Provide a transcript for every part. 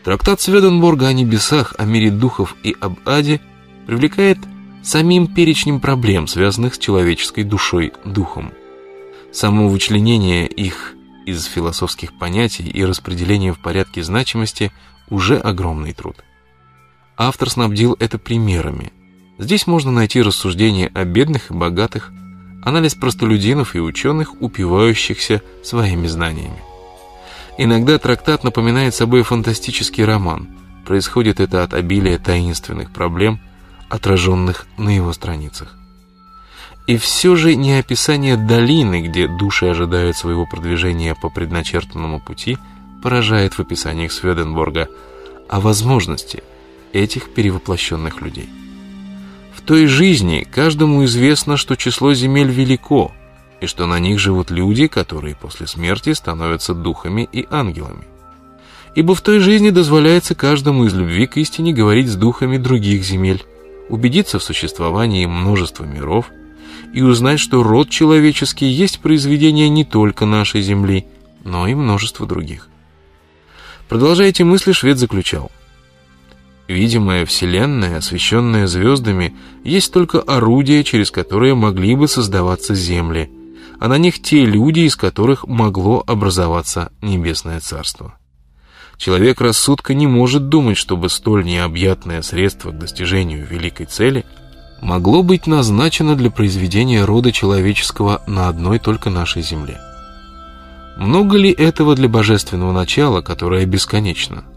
Трактат Сведенборга о небесах, о мире духов и об аде привлекает самим перечнем проблем, связанных с человеческой душой, духом. Само вычленение их из философских понятий и распределение в порядке значимости уже огромный труд. Автор снабдил это примерами. Здесь можно найти рассуждения о бедных и богатых, анализ простолюдинов и ученых, упивающихся своими знаниями. Иногда трактат напоминает собой фантастический роман. Происходит это от обилия таинственных проблем, отраженных на его страницах. И все же не описание долины, где души ожидают своего продвижения по предначертанному пути, поражает в описаниях Сведенборга, а возможности этих перевоплощенных людей. В той жизни каждому известно, что число земель велико, и что на них живут люди, которые после смерти становятся духами и ангелами. Ибо в той жизни дозволяется каждому из любви к истине говорить с духами других земель, убедиться в существовании множества миров и узнать, что род человеческий есть произведение не только нашей земли, но и множество других. Продолжая эти мысли, швед заключал: видимая Вселенная, освещенная звездами, есть только орудие, через которое могли бы создаваться земли, а на них те люди, из которых могло образоваться небесное царство. Человек рассудка не может думать, чтобы столь необъятное средство к достижению великой цели могло быть назначено для произведения рода человеческого на одной только нашей земле. Много ли этого для божественного начала, которое бесконечно?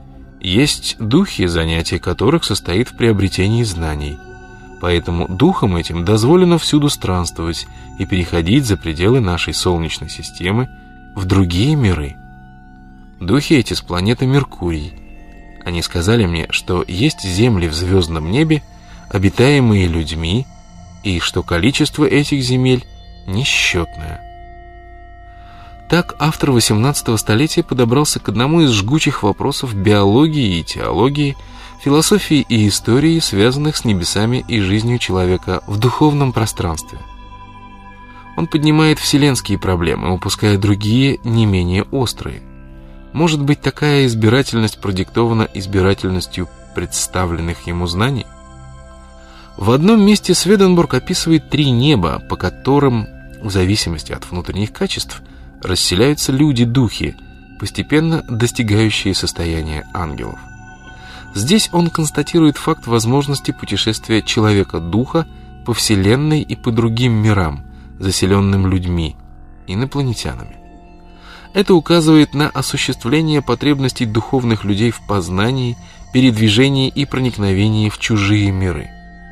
Есть духи, занятие которых состоит в приобретении знаний. Поэтому духам этим дозволено всюду странствовать и переходить за пределы нашей Солнечной системы в другие миры. Духи эти с планеты Меркурий. Они сказали мне, что есть земли в звездном небе, обитаемые людьми, и что количество этих земель несчетное. Так автор XVIII столетия подобрался к одному из жгучих вопросов биологии и теологии, философии и истории, связанных с небесами и жизнью человека в духовном пространстве. Он поднимает вселенские проблемы, упуская другие, не менее острые. Может быть, такая избирательность продиктована избирательностью представленных ему знаний? В одном месте Сведенборг описывает 3 неба, по которым, в зависимости от внутренних качеств, расселяются люди-духи, постепенно достигающие состояния ангелов. Здесь он констатирует факт возможности путешествия человека-духа по Вселенной и по другим мирам, заселенным людьми, инопланетянами. Это указывает на осуществление потребностей духовных людей в познании, передвижении и проникновении в чужие миры.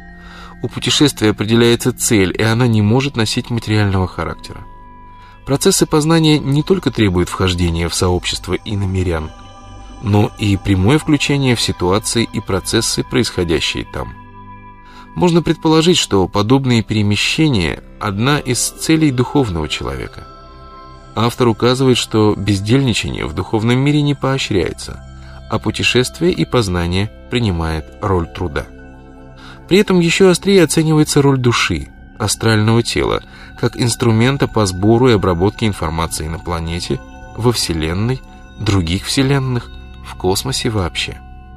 У путешествия определяется цель, и она не может носить материального характера. Процессы познания не только требуют вхождения в сообщество иномирян, но и прямое включение в ситуации и процессы, происходящие там. Можно предположить, что подобные перемещения – одна из целей духовного человека. Автор указывает, что бездельничание в духовном мире не поощряется, а путешествие и познание принимает роль труда. При этом еще острее оценивается роль души, астрального тела, как инструмента по сбору и обработке информации на планете, во Вселенной, других вселенных, в космосе вообще.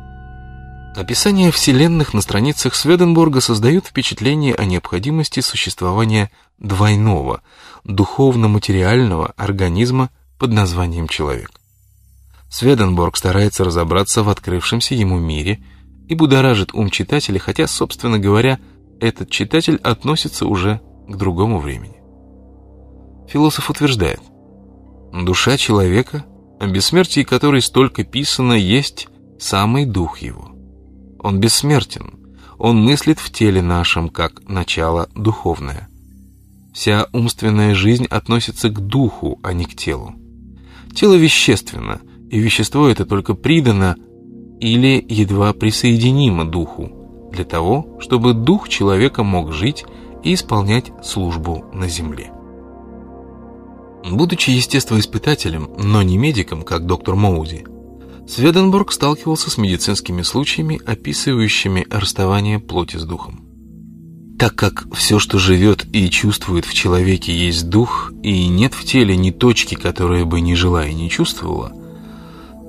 Описание вселенных на страницах Сведенборга создает впечатление о необходимости существования двойного, духовно-материального организма под названием человек. Сведенборг старается разобраться в открывшемся ему мире и будоражит ум читателя, хотя, собственно говоря, этот читатель относится уже к другому времени. Философ утверждает: душа человека, о бессмертии которой столько писано, есть самый дух его. Он бессмертен, он мыслит в теле нашем как начало духовное. Вся умственная жизнь относится к духу, а не к телу. Тело вещественно, и вещество это только придано или едва присоединимо духу, для того, чтобы дух человека мог жить и исполнять службу на земле. Будучи естествоиспытателем, но не медиком, как доктор Моуди, Сведенборг сталкивался с медицинскими случаями, описывающими расставание плоти с духом. Так как все, что живет и чувствует в человеке, есть дух, и нет в теле ни точки, которая бы не жила и не чувствовала,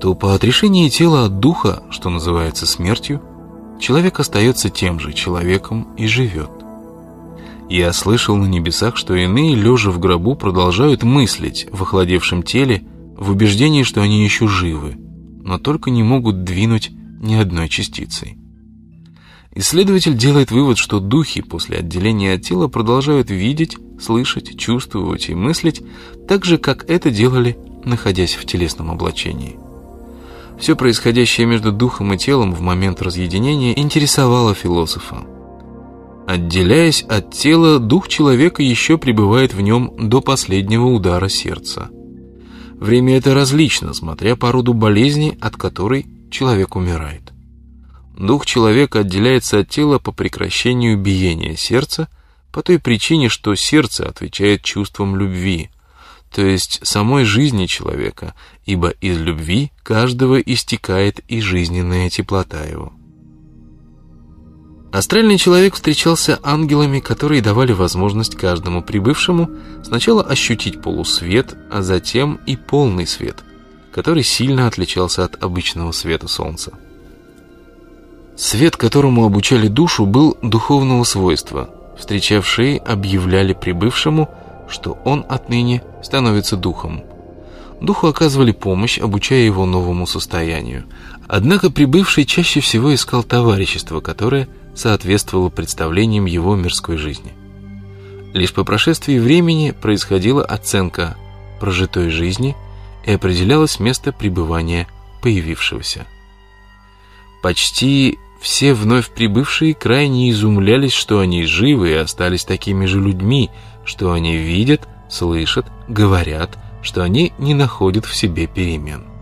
то по отрешении тела от духа, что называется смертью, человек остается тем же человеком и живет. Я слышал на небесах, что иные, лежа в гробу, продолжают мыслить в охладевшем теле в убеждении, что они еще живы, но только не могут двинуть ни одной частицей. Исследователь делает вывод, что духи после отделения от тела продолжают видеть, слышать, чувствовать и мыслить так же, как это делали, находясь в телесном облачении. Все происходящее между духом и телом в момент разъединения интересовало философа. Отделяясь от тела, дух человека еще пребывает в нем до последнего удара сердца. Время это различно, смотря по роду болезни, от которой человек умирает. Дух человека отделяется от тела по прекращению биения сердца, по той причине, что сердце отвечает чувствам любви, то есть самой жизни человека, ибо из любви каждого истекает и жизненная теплота его. Астральный человек встречался ангелами, которые давали возможность каждому прибывшему сначала ощутить полусвет, а затем и полный свет, который сильно отличался от обычного света солнца. Свет, которому обучали душу, был духовного свойства. Встречавшие объявляли прибывшему, что он отныне становится духом. Духу оказывали помощь, обучая его новому состоянию. Однако прибывший чаще всего искал товарищество, которое соответствовало представлениям его мирской жизни. Лишь по прошествии времени происходила оценка прожитой жизни и определялось место пребывания появившегося. Почти все вновь прибывшие крайне изумлялись, что они живы и остались такими же людьми, что они видят, слышат, говорят, что они не находят в себе перемен.